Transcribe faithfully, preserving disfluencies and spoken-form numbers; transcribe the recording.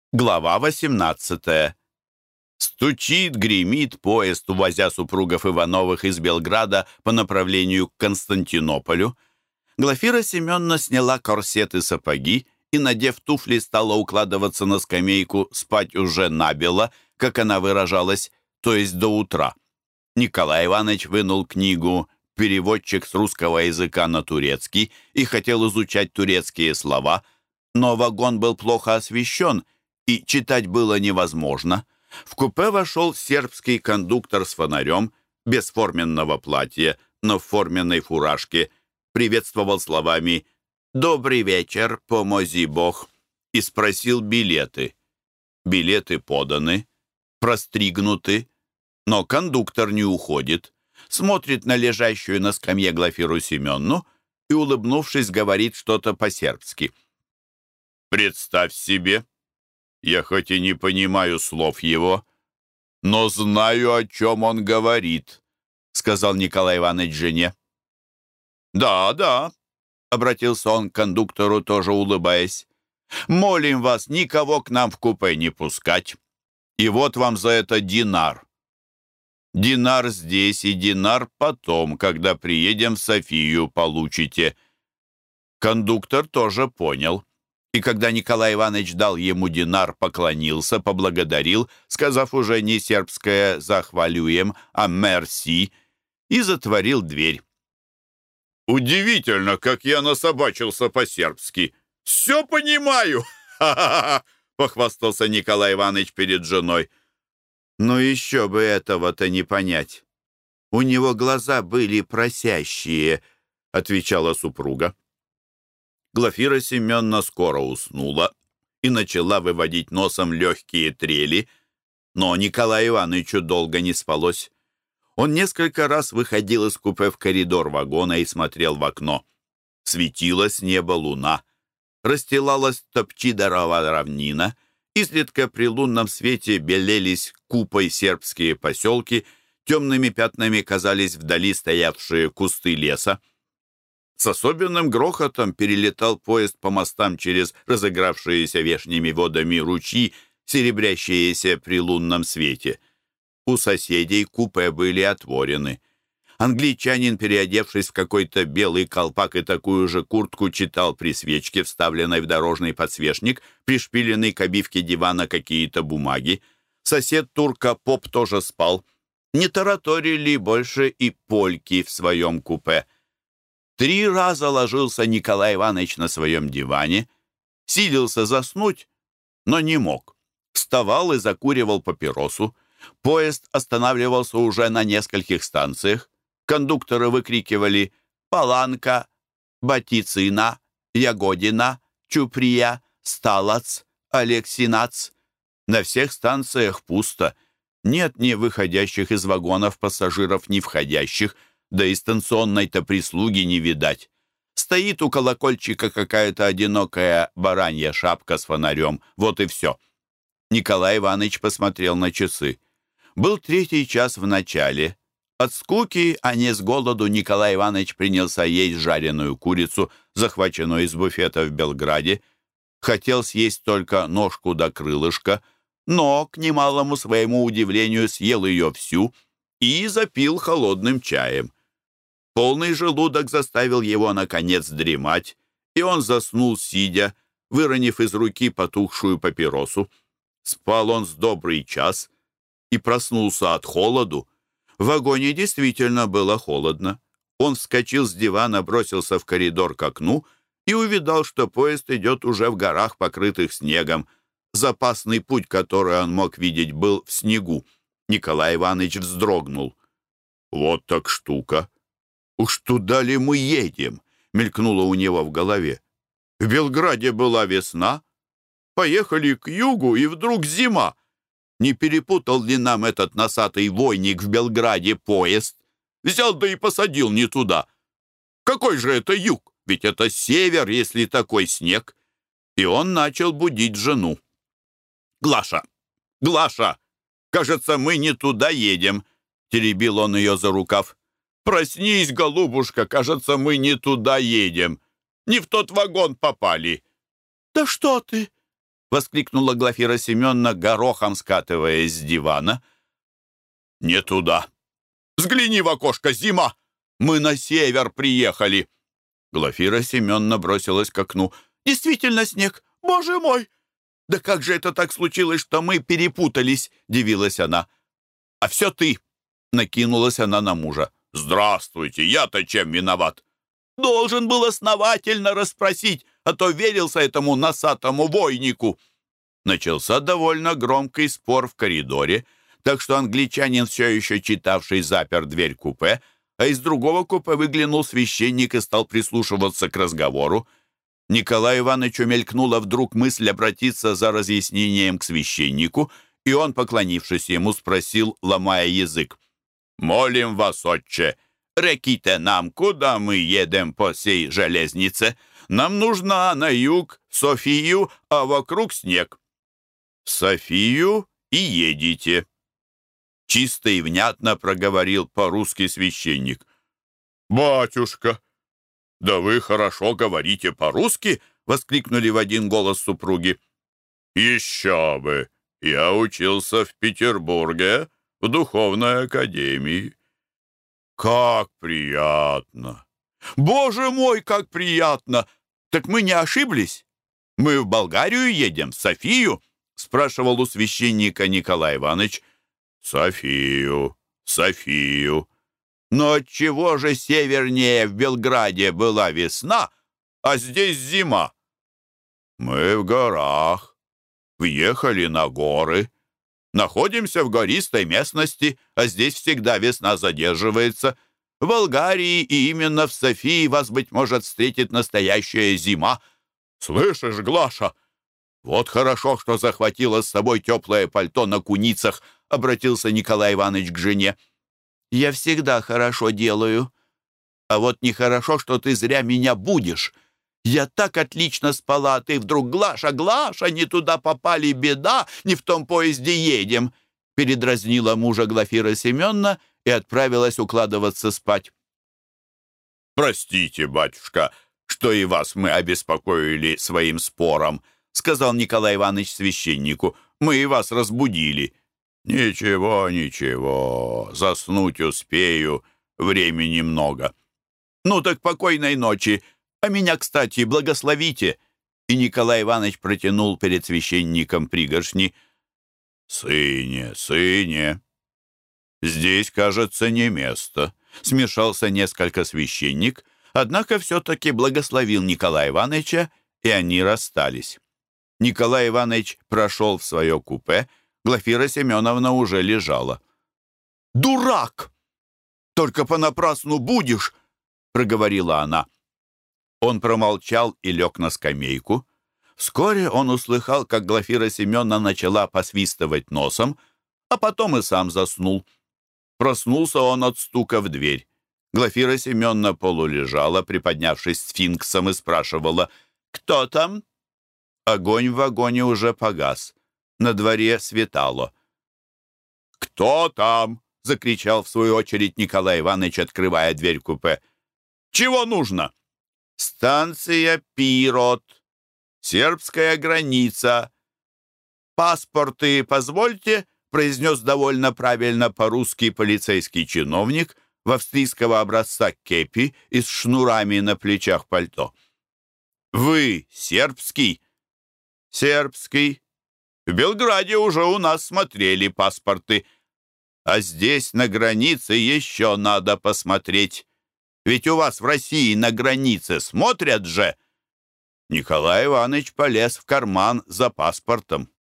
Глава восемнадцатая. Стучит, гремит поезд, увозя супругов Ивановых из Белграда по направлению к Константинополю. Глафира Семеновна сняла корсет и сапоги и, надев туфли, стала укладываться на скамейку спать уже набело, как она выражалась, то есть до утра. Николай Иванович вынул книгу «Переводчик с русского языка на турецкий» и хотел изучать турецкие слова, но вагон был плохо освещен, и читать было невозможно. В купе вошел сербский кондуктор с фонарем, без форменного платья, но в форменной фуражке, приветствовал словами «Добрый вечер, помози Бог» и спросил билеты. Билеты поданы, простригнуты, но кондуктор не уходит, смотрит на лежащую на скамье Глафиру Семенну и, улыбнувшись, говорит что-то по-сербски. «Представь себе, я хоть и не понимаю слов его, но знаю, о чем он говорит», — сказал Николай Иванович жене. «Да, да», — обратился он к кондуктору, тоже улыбаясь. «Молим вас никого к нам в купе не пускать. И вот вам за это динар. Динар здесь и динар потом, когда приедем в Софию, получите». Кондуктор тоже понял. И когда Николай Иванович дал ему динар, поклонился, поблагодарил, сказав уже не сербское «захвалюем», а «мерси», и затворил дверь. «Удивительно, как я насобачился по-сербски. Все понимаю!» — похвастался Николай Иванович перед женой. «Ну еще бы этого-то не понять. У него глаза были просящие», — отвечала супруга. Глафира Семеновна скоро уснула и начала выводить носом легкие трели, но Николаю Ивановичу долго не спалось. Он несколько раз выходил из купе в коридор вагона и смотрел в окно. Светила с неба луна, расстилалась Топчидорова равнина, изредка при лунном свете белелись купой сербские поселки, темными пятнами казались вдали стоявшие кусты леса. С особенным грохотом перелетал поезд по мостам через разыгравшиеся вешними водами ручьи, серебрящиеся при лунном свете. У соседей купе были отворены. Англичанин, переодевшись в какой-то белый колпак и такую же куртку, читал при свечке, вставленной в дорожный подсвечник, пришпиленный к обивке дивана какие-то бумаги. Сосед турка поп тоже спал. Не тараторили больше и польки в своем купе. Три раза ложился Николай Иванович на своем диване, силился заснуть, но не мог. Вставал и закуривал папиросу. Поезд останавливался уже на нескольких станциях. Кондукторы выкрикивали «Паланка», «Батицина», «Ягодина», «Чуприя», «Сталац», «Алексинац». На всех станциях пусто. Нет ни выходящих из вагонов пассажиров, ни входящих, да и станционной-то прислуги не видать. Стоит у колокольчика какая-то одинокая баранья шапка с фонарем. Вот и все. Николай Иванович посмотрел на часы. Был третий час в начале. От скуки, а не с голоду, Николай Иванович принялся есть жареную курицу, захваченную из буфета в Белграде. Хотел съесть только ножку да крылышко, но, к немалому своему удивлению, съел ее всю и запил холодным чаем. Полный желудок заставил его, наконец, дремать, и он заснул, сидя, выронив из руки потухшую папиросу. Спал он с добрый час и проснулся от холоду. В вагоне действительно было холодно. Он вскочил с дивана, бросился в коридор к окну и увидал, что поезд идет уже в горах, покрытых снегом. Запасный путь, который он мог видеть, был в снегу. Николай Иванович вздрогнул. «Вот так штука! Уж туда ли мы едем?» — мелькнуло у него в голове. «В Белграде была весна. Поехали к югу, и вдруг зима. Не перепутал ли нам этот носатый войник в Белграде поезд? Взял да и посадил не туда. Какой же это юг? Ведь это север, если такой снег». И он начал будить жену. «Глаша! Глаша! Кажется, мы не туда едем!» — теребил он ее за рукав. «Проснись, голубушка, кажется, мы не туда едем. Не в тот вагон попали». «Да что ты? — воскликнула Глафира Семеновна, горохом скатываясь с дивана. «Не туда! Взгляни в окошко, зима! Мы на север приехали!» Глафира Семеновна бросилась к окну. «Действительно снег! Боже мой! Да как же это так случилось, что мы перепутались?» — дивилась она. «А все ты!» — накинулась она на мужа. «Здравствуйте! Я-то чем виноват?» «Должен был основательно расспросить, а то верился этому носатому войнику». Начался довольно громкий спор в коридоре, так что англичанин, все еще читавший, запер дверь купе, а из другого купе выглянул священник и стал прислушиваться к разговору. Николаю Ивановичу мелькнула вдруг мысль обратиться за разъяснением к священнику, и он, поклонившись ему, спросил, ломая язык: «Молим вас, отче, реките нам, куда мы едем по сей железнице? Нам нужно на юг, в Софию, а вокруг снег». «В Софию и едете», — чисто и внятно проговорил по-русски священник. «Батюшка, да вы хорошо говорите по-русски!» — воскликнули в один голос супруги. «Еще бы! Я учился в Петербурге, в духовной академии». «Как приятно! Боже мой, как приятно! Так мы не ошиблись? Мы в Болгарию едем, в Софию?» — спрашивал у священника Николай Иванович. «Софию, Софию. Но отчего же севернее в Белграде была весна, а здесь зима?» «Мы в горах, въехали на горы. Находимся в гористой местности, а здесь всегда весна задерживается. В Болгарии и именно в Софии вас, быть может, встретит настоящая зима. Слышишь, Глаша? Вот хорошо, что захватила с собой теплое пальто на куницах», — обратился Николай Иванович к жене. «Я всегда хорошо делаю. А вот нехорошо, что ты зря меня будешь. Я так отлично спала, а ты вдруг: Глаша, Глаша, не туда попали, беда, не в том поезде едем», — передразнила мужа Глафира Семеновна и отправилась укладываться спать. «Простите, батюшка, что и вас мы обеспокоили своим спором», — сказал Николай Иванович священнику. «Мы и вас разбудили». «Ничего, ничего, заснуть успею, времени много». «Ну так покойной ночи, а меня, кстати, благословите». И Николай Иванович протянул перед священником пригоршни. «Сыне, сыне, здесь, кажется, не место», — смешался несколько священник, однако все-таки благословил Николая Ивановича, и они расстались. Николай Иванович прошел в свое купе, Глафира Семеновна уже лежала. «Дурак! Только понапрасну будешь!» — проговорила она. Он промолчал и лег на скамейку. Вскоре он услыхал, как Глафира Семеновна начала посвистывать носом, а потом и сам заснул. Проснулся он от стука в дверь. Глафира Семеновна полулежала, приподнявшись сфинксом, и спрашивала: «Кто там?» Огонь в вагоне уже погас. На дворе светало. «Кто там?» — закричал в свою очередь Николай Иванович, открывая дверь купе. «Чего нужно?» «Станция Пирот. Сербская граница. Паспорты позвольте», — произнес довольно правильно по-русски полицейский чиновник в австрийского образца кепи и с шнурами на плечах пальто. «Вы сербский?» «Сербский. В Белграде уже у нас смотрели паспорты. А здесь, на границе, еще надо посмотреть. Ведь у вас в России на границе смотрят же». Николай Иванович полез в карман за паспортом.